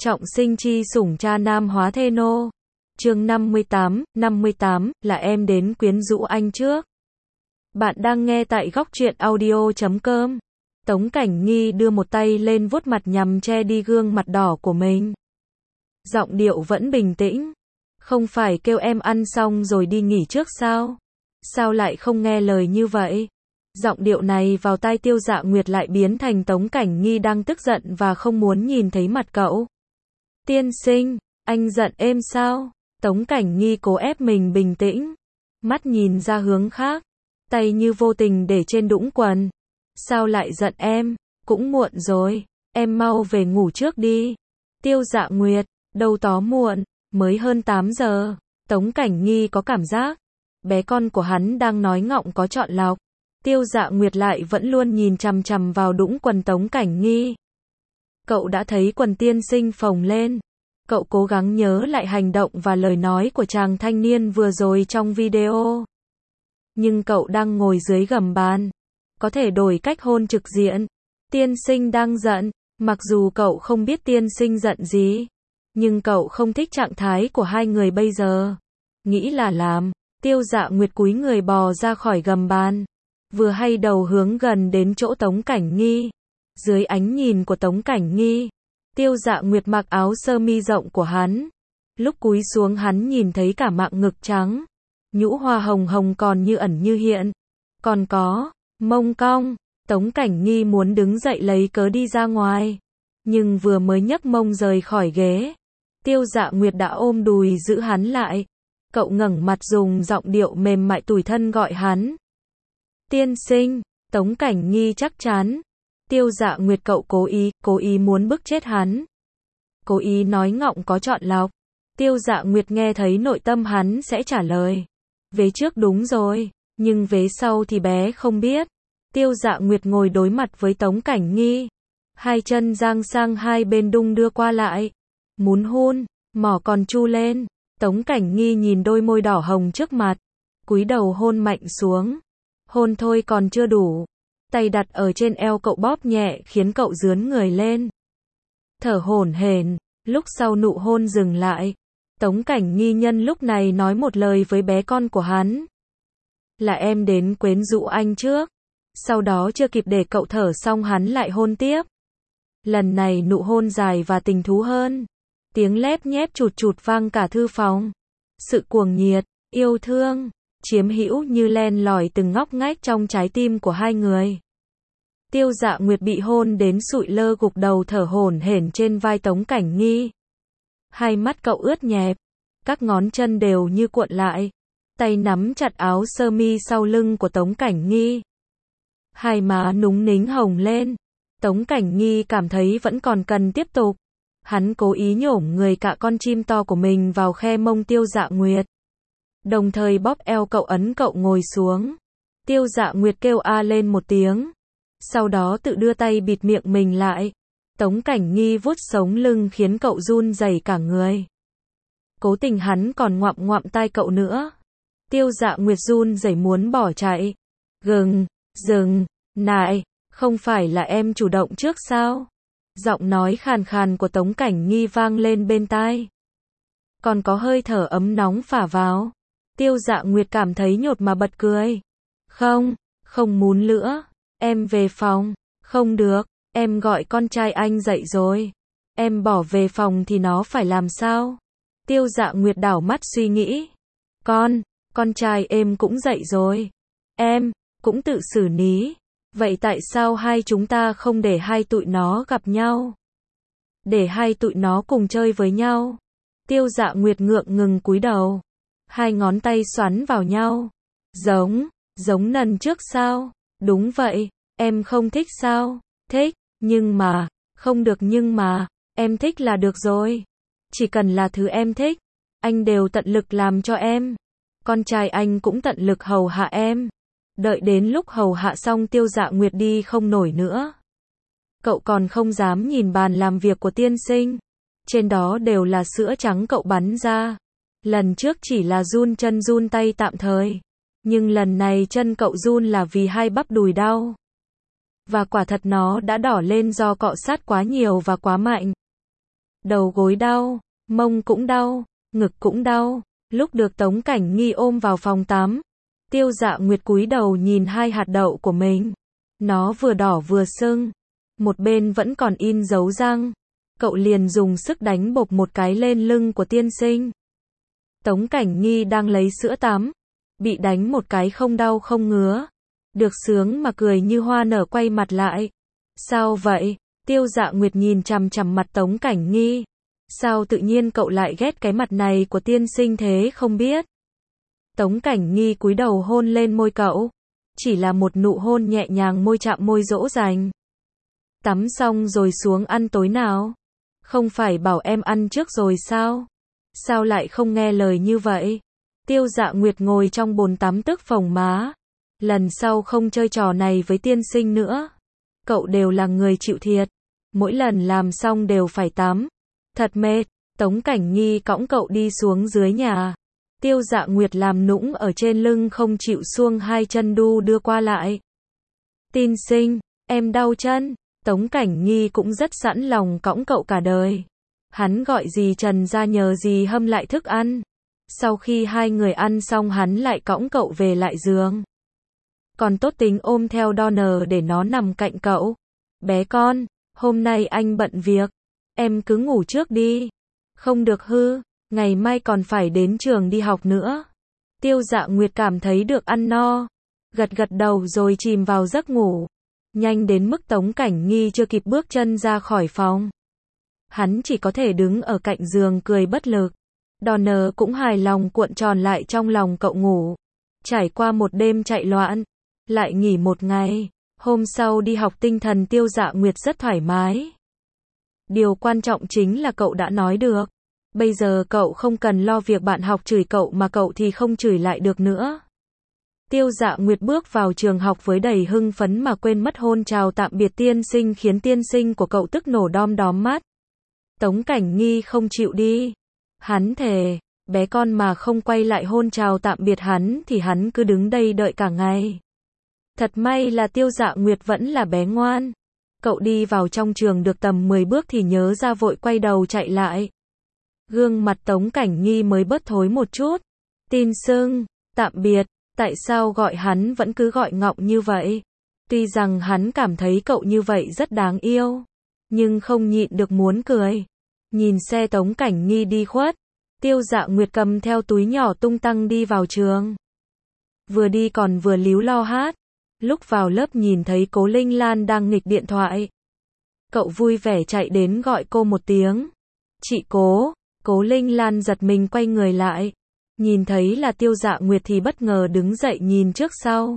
Trọng sinh chi sủng cha nam hóa thê nô. Chương 58, là em đến quyến rũ anh trước. Bạn đang nghe tại góc truyện audio.com. Tống Cảnh Nghi đưa một tay lên vuốt mặt nhằm che đi gương mặt đỏ của mình. Giọng điệu vẫn bình tĩnh. Không phải kêu em ăn xong rồi đi nghỉ trước sao? Sao lại không nghe lời như vậy? Giọng điệu này vào tai Tiêu Dạ Nguyệt lại biến thành Tống Cảnh Nghi đang tức giận và không muốn nhìn thấy mặt cậu. Tiên sinh, anh giận em sao? Tống Cảnh Nghi cố ép mình bình tĩnh. Mắt nhìn ra hướng khác. Tay như vô tình để trên đũng quần. Sao lại giận em? Cũng muộn rồi. Em mau về ngủ trước đi. Tiêu Dạ Nguyệt, đâu tó muộn. Mới hơn 8 giờ. Tống Cảnh Nghi có cảm giác. Bé con của hắn đang nói ngọng có chọn lọc. Tiêu Dạ Nguyệt lại vẫn luôn nhìn chằm chằm vào đũng quần Tống Cảnh Nghi. Cậu đã thấy quần tiên sinh phồng lên. Cậu cố gắng nhớ lại hành động và lời nói của chàng thanh niên vừa rồi trong video. Nhưng cậu đang ngồi dưới gầm bàn. Có thể đổi cách hôn trực diện. Tiên sinh đang giận. Mặc dù cậu không biết tiên sinh giận gì. Nhưng cậu không thích trạng thái của hai người bây giờ. Nghĩ là làm. Tiêu Dạ Nguyệt cúi người bò ra khỏi gầm bàn. Vừa hay đầu hướng gần đến chỗ Tống Cảnh Nghi. Dưới ánh nhìn của Tống Cảnh Nghi, Tiêu Dạ Nguyệt mặc áo sơ mi rộng của hắn. Lúc cúi xuống hắn nhìn thấy cả mạng ngực trắng. Nhũ hoa hồng hồng còn như ẩn như hiện. Còn có, mông cong. Tống Cảnh Nghi muốn đứng dậy lấy cớ đi ra ngoài. Nhưng vừa mới nhấc mông rời khỏi ghế. Tiêu Dạ Nguyệt đã ôm đùi giữ hắn lại. Cậu ngẩng mặt dùng giọng điệu mềm mại tủi thân gọi hắn. Tiên sinh, Tống Cảnh Nghi chắc chắn. Tiêu Dạ Nguyệt cậu cố ý muốn bức chết hắn. Cố ý nói ngọng có chọn lọc. Tiêu Dạ Nguyệt nghe thấy nội tâm hắn sẽ trả lời. Vế trước đúng rồi, nhưng vế sau thì bé không biết. Tiêu Dạ Nguyệt ngồi đối mặt với Tống Cảnh Nghi. Hai chân dang sang hai bên đung đưa qua lại. Muốn hôn, mỏ còn chu lên. Tống Cảnh Nghi nhìn đôi môi đỏ hồng trước mặt. Cúi đầu hôn mạnh xuống. Hôn thôi còn chưa đủ. Tay đặt ở trên eo cậu bóp nhẹ khiến cậu rướn người lên. Thở hổn hển, lúc sau nụ hôn dừng lại. Tống Cảnh Nghi nhân lúc này nói một lời với bé con của hắn. Là em đến quyến rũ anh trước. Sau đó chưa kịp để cậu thở xong hắn lại hôn tiếp. Lần này nụ hôn dài và tình thú hơn. Tiếng lép nhép chụt chụt vang cả thư phòng. Sự cuồng nhiệt, yêu thương, chiếm hữu như len lỏi từng ngóc ngách trong trái tim của hai người. Tiêu Dạ Nguyệt bị hôn đến sụi lơ gục đầu thở hổn hển trên vai Tống Cảnh Nghi. Hai mắt cậu ướt nhẹp, các ngón chân đều như cuộn lại, tay nắm chặt áo sơ mi sau lưng của Tống Cảnh Nghi. Hai má núng nính hồng lên. Tống Cảnh Nghi cảm thấy vẫn còn cần tiếp tục. Hắn cố ý nhổm người cả con chim to của mình vào khe mông Tiêu Dạ Nguyệt. Đồng thời bóp eo cậu ấn cậu ngồi xuống. Tiêu Dạ Nguyệt kêu a lên một tiếng. Sau đó tự đưa tay bịt miệng mình lại. Tống Cảnh Nghi vuốt sống lưng khiến cậu run rẩy cả người. Cố tình hắn còn ngoạm ngoạm tai cậu nữa. Tiêu Dạ Nguyệt run rẩy muốn bỏ chạy. Dừng, này, không phải là em chủ động trước sao? Giọng nói khàn khàn của Tống Cảnh Nghi vang lên bên tai. Còn có hơi thở ấm nóng phả vào. Tiêu Dạ Nguyệt cảm thấy nhột mà bật cười. Không muốn nữa. Em về phòng. Không được, em gọi con trai anh dậy rồi. Em bỏ về phòng thì nó phải làm sao? Tiêu Dạ Nguyệt đảo mắt suy nghĩ. Con trai em cũng dậy rồi. Em cũng tự xử lý. Vậy tại sao hai chúng ta không để hai tụi nó gặp nhau? Để hai tụi nó cùng chơi với nhau. Tiêu Dạ Nguyệt ngượng ngừng cúi đầu. Hai ngón tay xoắn vào nhau. Giống lần trước sao? Đúng vậy, em không thích sao? Thích, nhưng mà, không được nhưng mà, em thích là được rồi. Chỉ cần là thứ em thích, anh đều tận lực làm cho em. Con trai anh cũng tận lực hầu hạ em. Đợi đến lúc hầu hạ xong Tiêu Dạ Nguyệt đi không nổi nữa. Cậu còn không dám nhìn bàn làm việc của tiên sinh. Trên đó đều là sữa trắng cậu bắn ra. Lần trước chỉ là run chân run tay tạm thời. Nhưng lần này chân cậu run là vì hai bắp đùi đau. Và quả thật nó đã đỏ lên do cọ sát quá nhiều và quá mạnh. Đầu gối đau, mông cũng đau, ngực cũng đau. Lúc được Tống Cảnh Nghi ôm vào phòng tắm, Tiêu Dạ Nguyệt cúi đầu nhìn hai hạt đậu của mình. Nó vừa đỏ vừa sưng, một bên vẫn còn in dấu răng. Cậu liền dùng sức đánh bộp một cái lên lưng của tiên sinh. Tống Cảnh Nghi đang lấy sữa tắm, bị đánh một cái không đau không ngứa. Được sướng mà cười như hoa nở quay mặt lại. Sao vậy? Tiêu Dạ Nguyệt nhìn chằm chằm mặt Tống Cảnh Nghi. Sao tự nhiên cậu lại ghét cái mặt này của tiên sinh thế không biết? Tống Cảnh Nghi cúi đầu hôn lên môi cậu. Chỉ là một nụ hôn nhẹ nhàng môi chạm môi dỗ dành. Tắm xong rồi xuống ăn tối nào? Không phải bảo em ăn trước rồi sao? Sao lại không nghe lời như vậy? Tiêu Dạ Nguyệt ngồi trong bồn tắm tức phồng má. Lần sau không chơi trò này với tiên sinh nữa. Cậu đều là người chịu thiệt. Mỗi lần làm xong đều phải tắm. Thật mệt. Tống Cảnh Nghi cõng cậu đi xuống dưới nhà. Tiêu Dạ Nguyệt làm nũng ở trên lưng không chịu xuông hai chân đu đưa qua lại. Tiên sinh, em đau chân. Tống Cảnh Nghi cũng rất sẵn lòng cõng cậu cả đời. Hắn gọi dì Trần ra nhờ dì hâm lại thức ăn. Sau khi hai người ăn xong hắn lại cõng cậu về lại giường. Còn tốt tính ôm theo Donner để nó nằm cạnh cậu. Bé con, hôm nay anh bận việc. Em cứ ngủ trước đi. Không được hư, ngày mai còn phải đến trường đi học nữa. Tiêu Dạ Nguyệt cảm thấy được ăn no. Gật gật đầu rồi chìm vào giấc ngủ. Nhanh đến mức Tống Cảnh Nghi chưa kịp bước chân ra khỏi phòng. Hắn chỉ có thể đứng ở cạnh giường cười bất lực. Donner cũng hài lòng cuộn tròn lại trong lòng cậu ngủ. Trải qua một đêm chạy loạn, lại nghỉ một ngày. Hôm sau đi học tinh thần Tiêu Dạ Nguyệt rất thoải mái. Điều quan trọng chính là cậu đã nói được. Bây giờ cậu không cần lo việc bạn học chửi cậu mà cậu thì không chửi lại được nữa. Tiêu Dạ Nguyệt bước vào trường học với đầy hưng phấn mà quên mất hôn chào tạm biệt tiên sinh khiến tiên sinh của cậu tức nổ đom đóm mắt. Tống Cảnh Nghi không chịu đi. Hắn thề, bé con mà không quay lại hôn chào tạm biệt hắn thì hắn cứ đứng đây đợi cả ngày. Thật may là Tiêu Dạ Nguyệt vẫn là bé ngoan. Cậu đi vào trong trường được tầm 10 bước thì nhớ ra vội quay đầu chạy lại. Gương mặt Tống Cảnh Nghi mới bớt thối một chút. Tin sưng, tạm biệt, tại sao gọi hắn vẫn cứ gọi ngọng như vậy? Tuy rằng hắn cảm thấy cậu như vậy rất đáng yêu, nhưng không nhịn được muốn cười. Nhìn xe Tống Cảnh Nghi đi khuất, Tiêu Dạ Nguyệt cầm theo túi nhỏ tung tăng đi vào trường. Vừa đi còn vừa líu lo hát. Lúc vào lớp nhìn thấy Cố Linh Lan đang nghịch điện thoại. Cậu vui vẻ chạy đến gọi cô một tiếng. Chị Cố. Cố Linh Lan giật mình quay người lại. Nhìn thấy là Tiêu Dạ Nguyệt thì bất ngờ đứng dậy nhìn trước sau.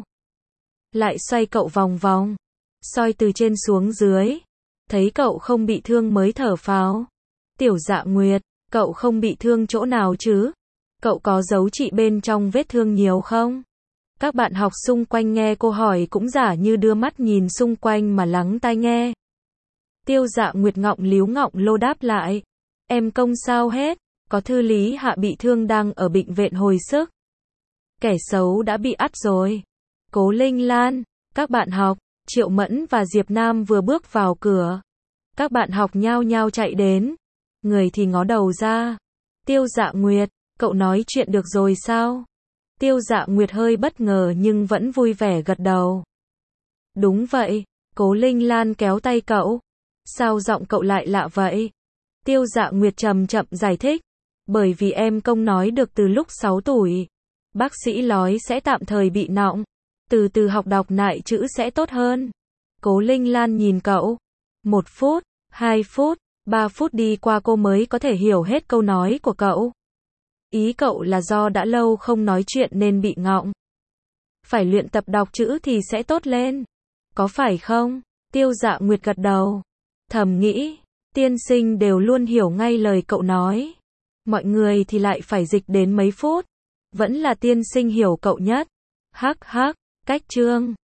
Lại xoay cậu vòng vòng. Soi từ trên xuống dưới. Thấy cậu không bị thương mới thở phào. Tiểu Dạ Nguyệt, cậu không bị thương chỗ nào chứ? Cậu có giấu chị bên trong vết thương nhiều không? Các bạn học xung quanh nghe cô hỏi cũng giả như đưa mắt nhìn xung quanh mà lắng tai nghe. Tiêu Dạ Nguyệt ngọng líu ngọng lô đáp lại. Em không sao hết, có Thư Lý Hạ bị thương đang ở bệnh viện hồi sức. Kẻ xấu đã bị ắt rồi. Cố Linh Lan, các bạn học, Triệu Mẫn và Diệp Nam vừa bước vào cửa. Các bạn học nhao nhao chạy đến. Người thì ngó đầu ra. Tiêu Dạ Nguyệt, cậu nói chuyện được rồi sao? Tiêu Dạ Nguyệt hơi bất ngờ nhưng vẫn vui vẻ gật đầu. Đúng vậy, Cố Linh Lan kéo tay cậu. Sao giọng cậu lại lạ vậy? Tiêu Dạ Nguyệt chậm chậm giải thích. Bởi vì em không nói được từ lúc 6 tuổi. Bác sĩ nói sẽ tạm thời bị nọng. Từ từ học đọc nại chữ sẽ tốt hơn. Cố Linh Lan nhìn cậu. 1 phút, 2 phút, 3 phút đi qua cô mới có thể hiểu hết câu nói của cậu. Ý cậu là do đã lâu không nói chuyện nên bị ngọng. Phải luyện tập đọc chữ thì sẽ tốt lên. Có phải không? Tiêu Dạ Nguyệt gật đầu. Thầm nghĩ, tiên sinh đều luôn hiểu ngay lời cậu nói. Mọi người thì lại phải dịch đến mấy phút. Vẫn là tiên sinh hiểu cậu nhất. Hắc hắc, cách chương.